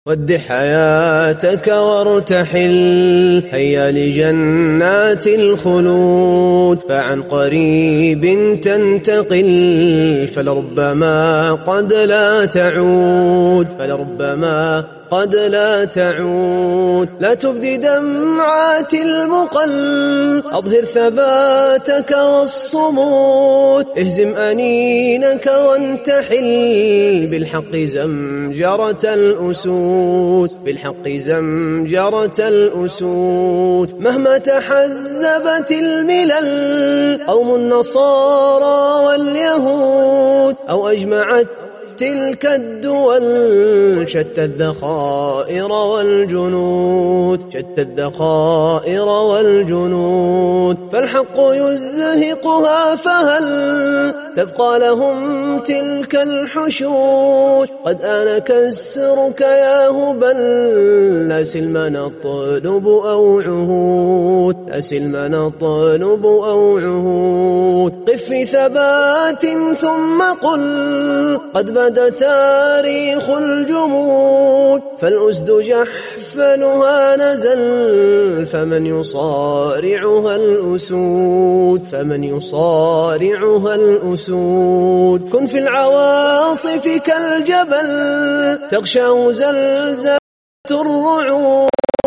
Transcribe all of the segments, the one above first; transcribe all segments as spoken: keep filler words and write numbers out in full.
ودِ حياتك وارتحل، هيا لجنات الخلود، فعن قريب تنتقل، فلربما قد لا تعود، فلربما قد لا تعود. لا تبدي دمعات المقل، أظهر ثباتك والصمود، اهزم أنينك وانتحل، بالحق زمجرة الأسود، بالحق زمجرة الأسود. مهما تحزبت الملل، قوم النصارى واليهود، أو أجمعت تلك الدول، شتى الذخائر والجنود، شتى الذخائر والجنود. فالحق يزهقها، فهل تبقى لهم تلك الحشود؟ قد آن كسرك يا هبل، لا سلم نطلب أو عهود، لا سلم نطلب أو عهود. قف في ثبات ثم قل قد بدا تاريخ الجمود، فالأسد جحفلها نزل، فمن يصارعها الأسود، فمن يصارعها الأسود. كن في العواصف كالجبل، تغشى زلزلة الرعود.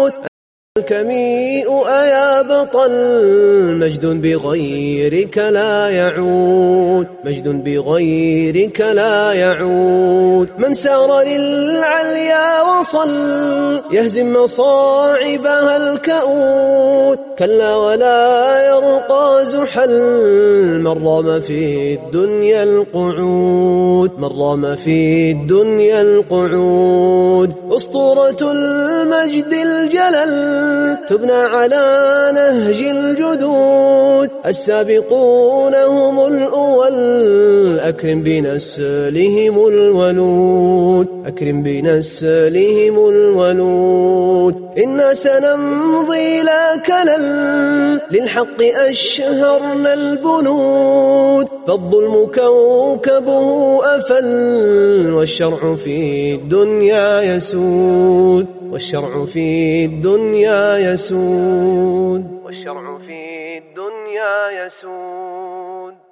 الكميء أيا بطل، مجد بغيرك لا يعود، مجد بغيرك لا يعود. من سار للعليا وصل، يهزم مصاعبها الكؤود، كلا ولا يرقى زحل، من رام في الدنيا القعود، من رام في الدنيا القعود. أسطورة المجد الجلل، تبنى على نهج الجدود، السابقون هم الأول، أكرم بنسلهم الولود، أكرم بنسلهم الولود. إنا سنمضي لا كلل، للحق أشهرنا البنود، فالظلم كوكبه أفل، والشرع في الدنيا يسود، والشرع في الدنيا يسود، والشرع في الدنيا يسود.